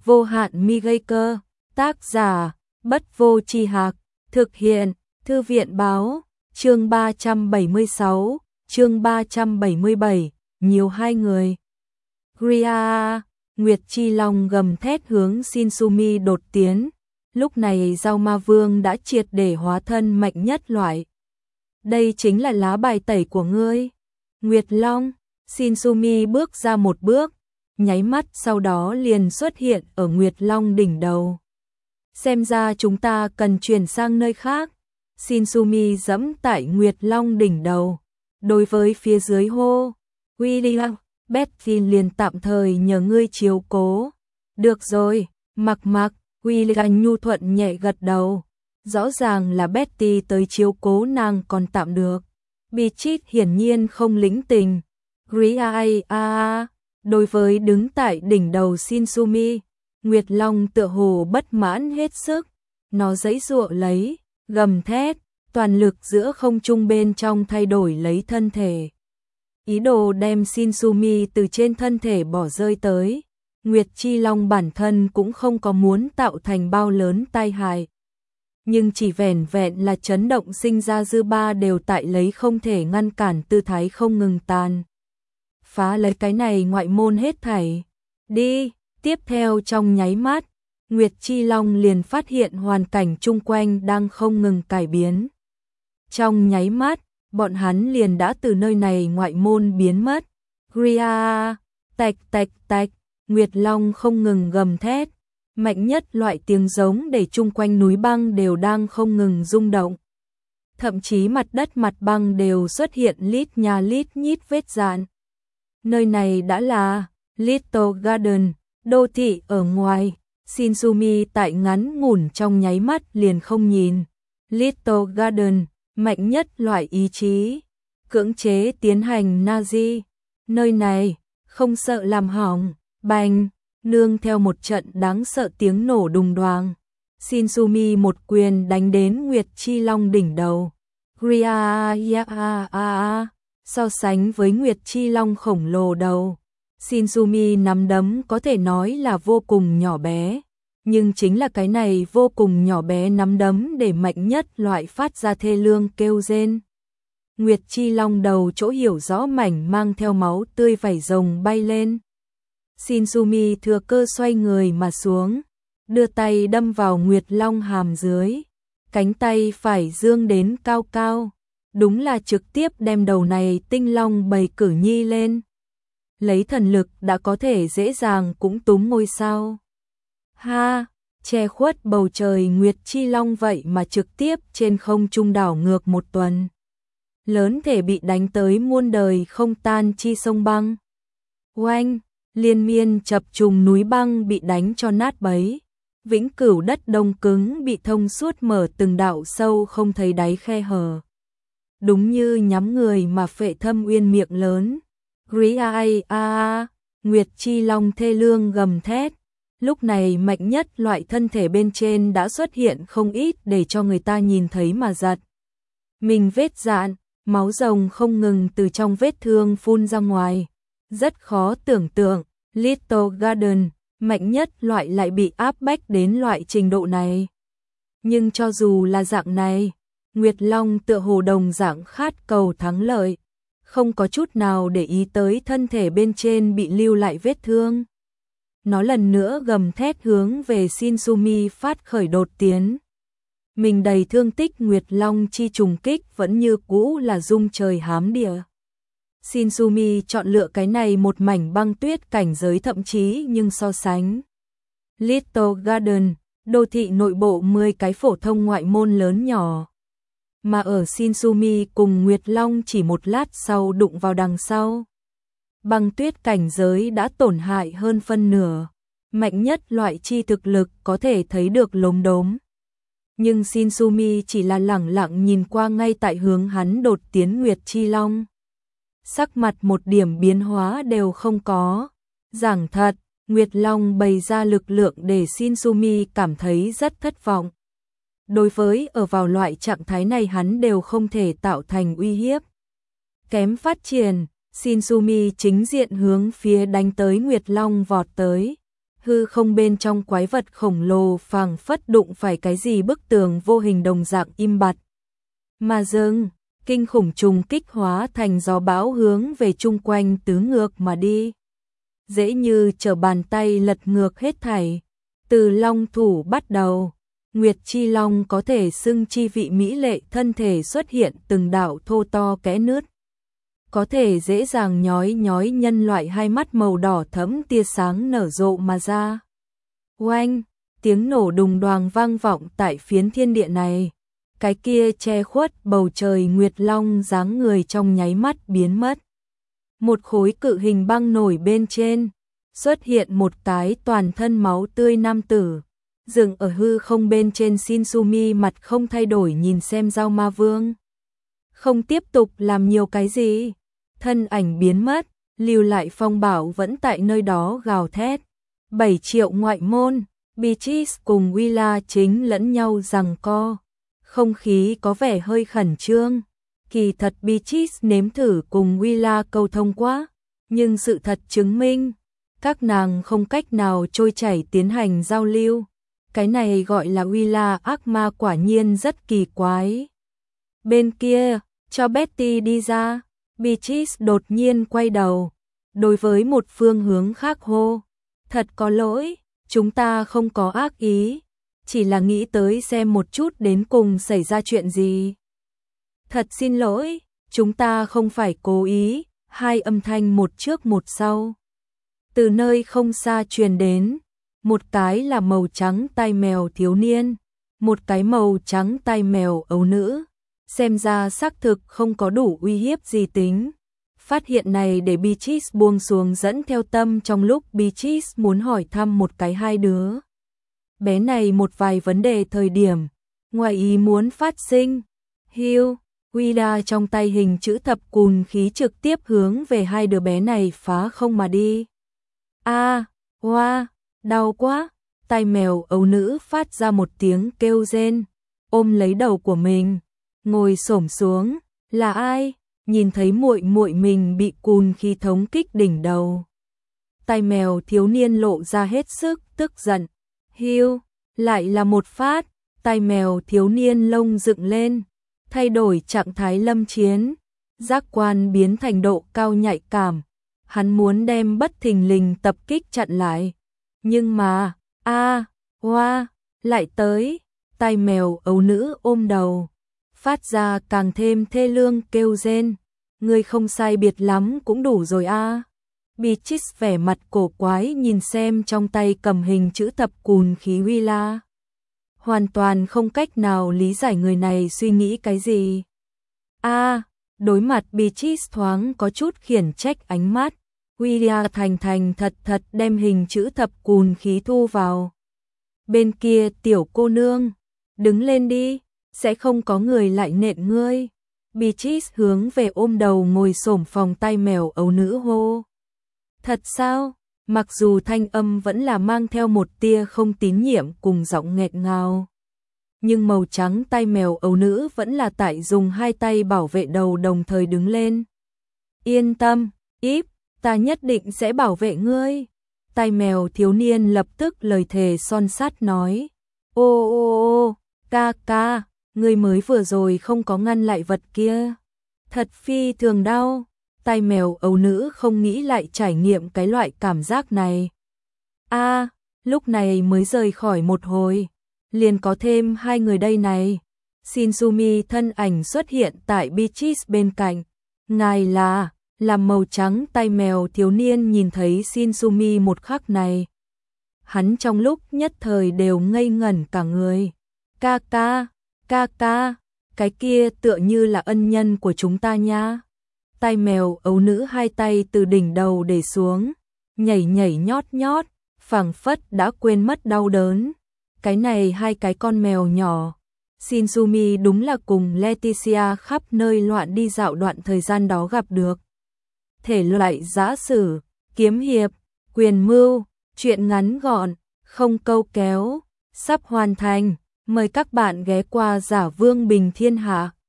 vô hạn mi gây cơ, tác giả, Bất Vô Tri Hạc, thực hiện, Thư viện báo, chương 376, chương 377, nhiều hai người. Ria, Nguyệt Chi Long gầm thét hướng Shinsumi đột tiến, lúc này Giao Ma Vương đã triệt để hóa thân mạnh nhất loại. Đây chính là lá bài tẩy của ngươi. Nguyệt Long, Shinsumi bước ra một bước, nháy mắt sau đó liền xuất hiện ở Nguyệt Long đỉnh đầu. Xem ra chúng ta cần chuyển sang nơi khác. Shinsumi giẫm tại Nguyệt Long đỉnh đầu, đối với phía dưới hô, William, Betty liền tạm thời nhờ ngươi chiếu cố. Được rồi, mặc, William nhu thuận nhẹ gật đầu. Rõ ràng là Betty tới chiếu cố nàng còn tạm được. Bichit hiển nhiên không lĩnh tình. Đối với đứng tại đỉnh đầu Shinsumi, Nguyệt Long tựa hồ bất mãn hết sức. Nó giãy giụa lấy, gầm thét, toàn lực giữa không trung bên trong thay đổi lấy thân thể. Ý đồ đem Shinsumi từ trên thân thể bỏ rơi tới. Nguyệt Chi Long bản thân cũng không có muốn tạo thành bao lớn tai hại. Nhưng chỉ vẻn vẹn là chấn động sinh ra dư ba đều tại lấy không thể ngăn cản tư thái không ngừng tàn. Phá lấy cái này ngoại môn hết thảy. Đi, tiếp theo trong nháy mắt, Nguyệt Chi Long liền phát hiện hoàn cảnh chung quanh đang không ngừng cải biến. Trong nháy mắt, bọn hắn liền đã từ nơi này ngoại môn biến mất. Ria, tạch, Nguyệt Long không ngừng gầm thét. Mạnh nhất loại tiếng giống để chung quanh núi băng đều đang không ngừng rung động. Thậm chí mặt đất mặt băng đều xuất hiện lít nhà lít nhít vết dạn. Nơi này đã là Little Garden, đô thị ở ngoài. Shinsumi tại ngắn ngủn trong nháy mắt liền không nhìn. Little Garden, mạnh nhất loại ý chí. Cưỡng chế tiến hành Nazi. Nơi này, không sợ làm hỏng, bành. Nương theo một trận đáng sợ tiếng nổ đùng đoàng, Shinsumi một quyền đánh đến Nguyệt Chi Long đỉnh đầu. So sánh với Nguyệt Chi Long khổng lồ đầu, Shinsumi nắm đấm có thể nói là vô cùng nhỏ bé, nhưng chính là cái này vô cùng nhỏ bé nắm đấm để mạnh nhất loại phát ra thê lương kêu rên. Nguyệt Chi Long đầu chỗ hiểu rõ mảnh mang theo máu tươi vảy rồng bay lên. Shinsumi thừa cơ xoay người mà xuống, đưa tay đâm vào Nguyệt Long hàm dưới, cánh tay phải dương đến cao cao, đúng là trực tiếp đem đầu này tinh long bầy cử nhi lên. Lấy thần lực đã có thể dễ dàng cũng túm ngôi sao. Ha, che khuất bầu trời Nguyệt Chi Long vậy mà trực tiếp trên không trung đảo ngược một tuần. Lớn thể bị đánh tới muôn đời không tan chi sông băng. Oanh! Liên miên chập trùng núi băng bị đánh cho nát bấy, vĩnh cửu đất đông cứng bị thông suốt mở từng đạo sâu không thấy đáy khe hở. Đúng như nhắm người mà phệ thâm uyên miệng lớn. Nguyệt Chi Long thê lương gầm thét. Lúc này mạnh nhất loại thân thể bên trên đã xuất hiện không ít để cho người ta nhìn thấy mà giật. Mình vết dạn, máu rồng không ngừng từ trong vết thương phun ra ngoài. Rất khó tưởng tượng, Little Garden, mạnh nhất loại lại bị áp bách đến loại trình độ này. Nhưng cho dù là dạng này, Nguyệt Long tựa hồ đồng dạng khát cầu thắng lợi, không có chút nào để ý tới thân thể bên trên bị lưu lại vết thương. Nó lần nữa gầm thét hướng về Shinsumi phát khởi đột tiến. Mình đầy thương tích Nguyệt Long chi trùng kích vẫn như cũ là rung trời hám địa. Shinsumi chọn lựa cái này một mảnh băng tuyết cảnh giới thậm chí nhưng so sánh. Little Garden, đô thị nội bộ 10 cái phổ thông ngoại môn lớn nhỏ. Mà ở Shinsumi cùng Nguyệt Long chỉ một lát sau đụng vào đằng sau. Băng tuyết cảnh giới đã tổn hại hơn phân nửa. Mạnh nhất loại chi thực lực có thể thấy được lốm đốm. Nhưng Shinsumi chỉ là lẳng lặng nhìn qua ngay tại hướng hắn đột tiến Nguyệt Chi Long. Sắc mặt một điểm biến hóa đều không có. Giảng thật, Nguyệt Long bày ra lực lượng để Shinsumi cảm thấy rất thất vọng. Đối với ở vào loại trạng thái này hắn đều không thể tạo thành uy hiếp. Kém phát triển, Shinsumi chính diện hướng phía đánh tới Nguyệt Long vọt tới. hư không bên trong quái vật khổng lồ phảng phất đụng phải cái gì bức tường vô hình đồng dạng im bặt. Mà dừng, kinh khủng trùng kích hóa thành gió bão hướng về chung quanh tứ ngược mà đi. Dễ như trở bàn tay lật ngược hết thảy. Từ long thủ bắt đầu, Nguyệt Chi Long có thể xưng chi vị mỹ lệ thân thể xuất hiện từng đạo thô to kẽ nứt. Có thể dễ dàng nhói nhói nhân loại hai mắt màu đỏ thẫm tia sáng nở rộ mà ra. Oanh, tiếng nổ đùng đoàng vang vọng tại phiến thiên địa này. Cái kia che khuất bầu trời Nguyệt Long dáng người trong nháy mắt biến mất. Một khối cự hình băng nổi bên trên, xuất hiện một cái toàn thân máu tươi nam tử. Dừng ở hư không bên trên, Shinsumi mặt không thay đổi nhìn xem Dao Ma Vương. Không tiếp tục làm nhiều cái gì. Thân ảnh biến mất, lưu lại Phong Bảo vẫn tại nơi đó gào thét. 7 triệu ngoại môn, Beatrice cùng Willa chính lẫn nhau giằng co. Không khí có vẻ hơi khẩn trương. Kỳ thật Beatrice nếm thử cùng Willa câu thông quá, nhưng sự thật chứng minh, các nàng không cách nào trôi chảy tiến hành giao lưu. Cái này gọi là Willa ác ma quả nhiên rất kỳ quái. Bên kia, cho Betty đi ra, Beatrice đột nhiên quay đầu, đối với một phương hướng khác hô. Thật có lỗi, chúng ta không có ác ý, chỉ là nghĩ tới xem một chút đến cùng xảy ra chuyện gì. Thật xin lỗi, chúng ta không phải cố ý, hai âm thanh một trước một sau. Từ nơi không xa truyền đến, một cái là màu trắng tai mèo thiếu niên, một cái màu trắng tai mèo ấu nữ. Xem ra xác thực không có đủ uy hiếp gì tính. Phát hiện này để Beatrice buông xuống dẫn theo tâm trong lúc Beatrice muốn hỏi thăm một cái hai đứa bé này một vài vấn đề thời điểm ngoài ý muốn phát sinh. Hiu, Willa trong tay hình chữ thập cùn khí trực tiếp hướng về hai đứa bé này phá không mà đi. A, hoa, đau quá. Tai mèo ấu nữ phát ra một tiếng kêu rên, ôm lấy đầu của mình, ngồi xổm xuống. Là ai? Nhìn thấy muội muội mình bị cùn khí thống kích đỉnh đầu. Tai mèo thiếu niên lộ ra hết sức tức giận. Hiu, lại là một phát. Tai mèo thiếu niên lông dựng lên, thay đổi trạng thái lâm chiến, giác quan biến thành độ cao nhạy cảm. Hắn muốn đem bất thình lình tập kích chặn lại. Nhưng mà, hoa, lại tới. Tai mèo ấu nữ ôm đầu, phát ra càng thêm thê lương kêu rên. Ngươi không sai biệt lắm cũng đủ rồi a. Beatrice vẻ mặt cổ quái nhìn xem trong tay cầm hình chữ thập cùn khí Willa. Hoàn toàn không cách nào lý giải người này suy nghĩ cái gì. Đối mặt Beatrice thoáng có chút khiển trách ánh mắt. Willa thành thật đem hình chữ thập cùn khí thu vào. Bên kia tiểu cô nương, đứng lên đi, sẽ không có người lại nện ngươi. Beatrice hướng về ôm đầu ngồi xổm phòng tai mèo ấu nữ hô. Thật sao? Mặc dù thanh âm vẫn là mang theo một tia không tín nhiệm cùng giọng nghẹt ngào. Nhưng màu trắng tai mèo ấu nữ vẫn là tại dùng hai tay bảo vệ đầu đồng thời đứng lên. Yên tâm, Íp, ta nhất định sẽ bảo vệ ngươi. Tai mèo thiếu niên lập tức lời thề son sắt nói. Ô, ca, ngươi mới vừa rồi không có ngăn lại vật kia. Thật phi thường đau. Tai mèo ấu nữ không nghĩ lại trải nghiệm cái loại cảm giác này. Lúc này mới rời khỏi một hồi, liền có thêm hai người đây này. Shinsumi thân ảnh xuất hiện tại Beatrice bên cạnh. Ngài là màu trắng tai mèo thiếu niên nhìn thấy Shinsumi một khắc này. Hắn trong lúc nhất thời đều ngây ngẩn cả người. Ca, cái kia tựa như là ân nhân của chúng ta nha. Tai mèo ấu nữ hai tay từ đỉnh đầu để xuống, nhảy nhót, phảng phất đã quên mất đau đớn. Cái này hai cái con mèo nhỏ. Shinsumi đúng là cùng Leticia khắp nơi loạn đi dạo đoạn thời gian đó gặp được. Thể loại giã sử, kiếm hiệp, quyền mưu, truyện ngắn gọn, không câu kéo, sắp hoàn thành. Mời các bạn ghé qua Giả Vương Bình Thiên Hạ.